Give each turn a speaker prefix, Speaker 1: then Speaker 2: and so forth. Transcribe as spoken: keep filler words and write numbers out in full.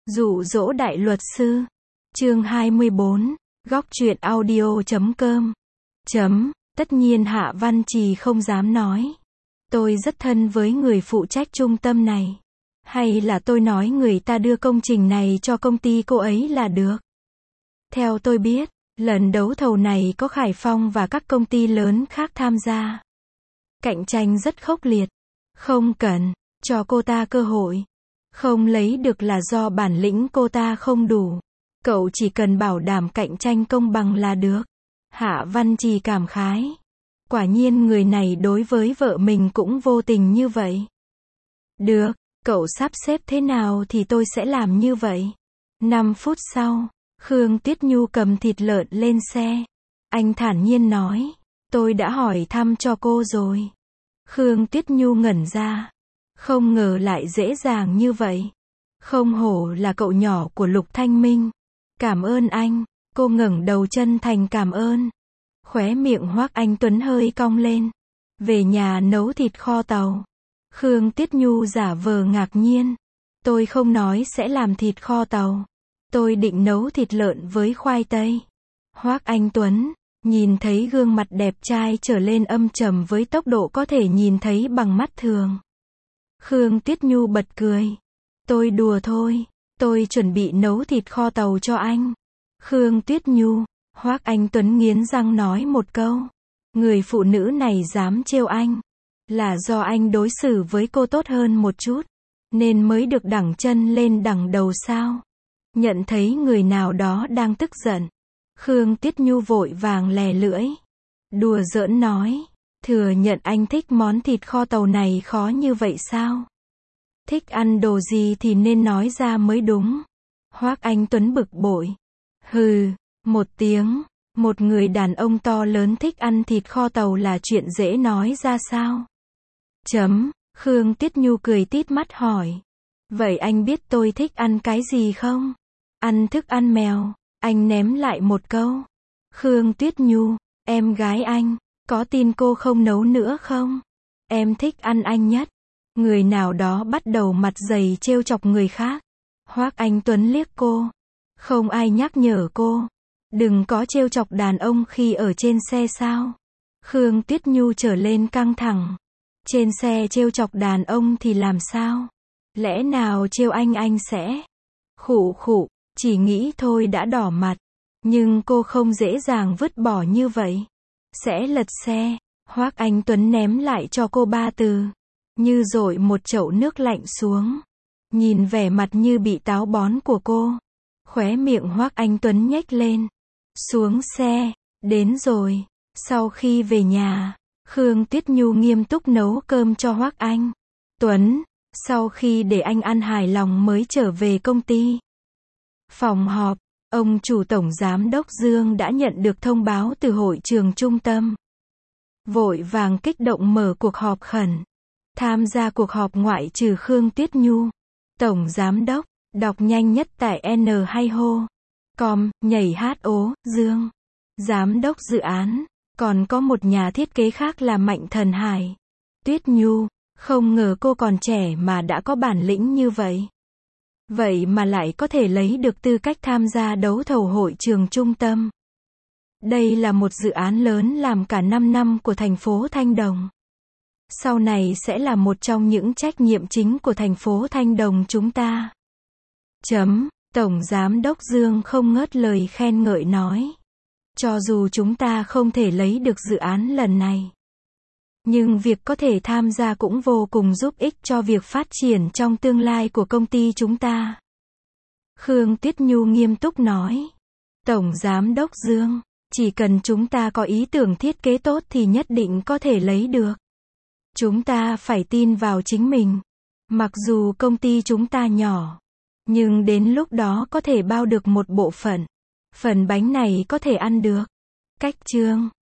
Speaker 1: Dụ dỗ đại luật sư. Chương hai mươi bốn. Góc truyện audio chấm com. Chấm. Tất nhiên Hạ Văn Trì không dám nói. Tôi rất thân với người phụ trách trung tâm này. Hay là tôi nói người ta đưa công trình này cho công ty cô ấy là được. Theo tôi biết, lần đấu thầu này có Khải Phong và các công ty lớn khác tham gia. Cạnh tranh rất khốc liệt. Không cần cho cô ta cơ hội. Không lấy được là do bản lĩnh cô ta không đủ. Cậu chỉ cần bảo đảm cạnh tranh công bằng là được. Hạ Văn Trì cảm khái. Quả nhiên người này đối với vợ mình cũng vô tình như vậy. Được, cậu sắp xếp thế nào thì tôi sẽ làm như vậy. năm phút sau, Khương Tuyết Nhu cầm thịt lợn lên xe. Anh thản nhiên nói, tôi đã hỏi thăm cho cô rồi. Khương Tuyết Nhu ngẩn ra. Không ngờ lại dễ dàng như vậy. Không hổ là cậu nhỏ của Lục Thanh Minh. Cảm ơn anh. Cô ngẩng đầu chân thành cảm ơn. Khóe miệng Hoắc Anh Tuấn hơi cong lên. Về nhà nấu thịt kho tàu. Khương Tuyết Nhu giả vờ ngạc nhiên. Tôi không nói sẽ làm thịt kho tàu. Tôi định nấu thịt lợn với khoai tây. Hoắc Anh Tuấn nhìn thấy gương mặt đẹp trai trở lên âm trầm với tốc độ có thể nhìn thấy bằng mắt thường. Khương Tuyết Nhu bật cười. Tôi đùa thôi. Tôi chuẩn bị nấu thịt kho tàu cho anh. Khương Tuyết Nhu. Hoắc Anh Tuấn nghiến răng nói một câu. Người phụ nữ này dám trêu anh. Là do anh đối xử với cô tốt hơn một chút. Nên mới được đẳng chân lên đẳng đầu sao. Nhận thấy người nào đó đang tức giận. Khương Tuyết Nhu vội vàng lè lưỡi. Đùa giỡn nói. Thừa nhận anh thích món thịt kho tàu này khó như vậy sao? Thích ăn đồ gì thì nên nói ra mới đúng. Hoắc Anh Tuấn bực bội. Hừ, một tiếng. Một người đàn ông to lớn thích ăn thịt kho tàu là chuyện dễ nói ra sao? Chấm. Khương Tuyết Nhu cười tít mắt hỏi. Vậy anh biết tôi thích ăn cái gì không? Ăn thức ăn mèo. Anh ném lại một câu. Khương Tuyết Nhu, em gái anh, có tin cô không nấu nữa không? Em thích ăn anh nhất. Người nào đó bắt đầu mặt dày trêu chọc người khác. Hoắc Anh Tuấn liếc cô. Không ai nhắc nhở cô. Đừng có trêu chọc đàn ông khi ở trên xe sao? Khương Tuyết Nhu trở lên căng thẳng. Trên xe trêu chọc đàn ông thì làm sao? Lẽ nào trêu anh anh sẽ? Khụ khụ, chỉ nghĩ thôi đã đỏ mặt. Nhưng cô không dễ dàng vứt bỏ như vậy. Sẽ lật xe. Hoắc Anh Tuấn ném lại cho cô ba từ. Như dội một chậu nước lạnh xuống. Nhìn vẻ mặt như bị táo bón của cô. Khóe miệng Hoắc Anh Tuấn nhếch lên. Xuống xe. Đến rồi. Sau khi về nhà, Khương Tuyết Nhu nghiêm túc nấu cơm cho Hoắc Anh Tuấn. Sau khi để anh ăn hài lòng mới trở về công ty. Phòng họp. Ông chủ tổng giám đốc Dương đã nhận được thông báo từ hội trường trung tâm. Vội vàng kích động mở cuộc họp khẩn. Tham gia cuộc họp ngoại trừ Khương Tuyết Nhu. Tổng giám đốc, đọc nhanh nhất tại N hay hô. Com, nhảy hát ố, Dương. Giám đốc dự án. Còn có một nhà thiết kế khác là Mạnh Thần Hải. Tuyết Nhu, không ngờ cô còn trẻ mà đã có bản lĩnh như vậy. Vậy mà lại có thể lấy được tư cách tham gia đấu thầu hội trường trung tâm. Đây là một dự án lớn làm cả năm năm của thành phố Thanh Đồng. Sau này sẽ là một trong những trách nhiệm chính của thành phố Thanh Đồng chúng ta. Chấm. Tổng giám đốc Dương không ngớt lời khen ngợi nói. Cho dù chúng ta không thể lấy được dự án lần này. Nhưng việc có thể tham gia cũng vô cùng giúp ích cho việc phát triển trong tương lai của công ty chúng ta. Khương Tuyết Nhu nghiêm túc nói. Tổng giám đốc Dương, chỉ cần chúng ta có ý tưởng thiết kế tốt thì nhất định có thể lấy được. Chúng ta phải tin vào chính mình. Mặc dù công ty chúng ta nhỏ, nhưng đến lúc đó có thể bao được một bộ phận. Phần bánh này có thể ăn được. Cách chương.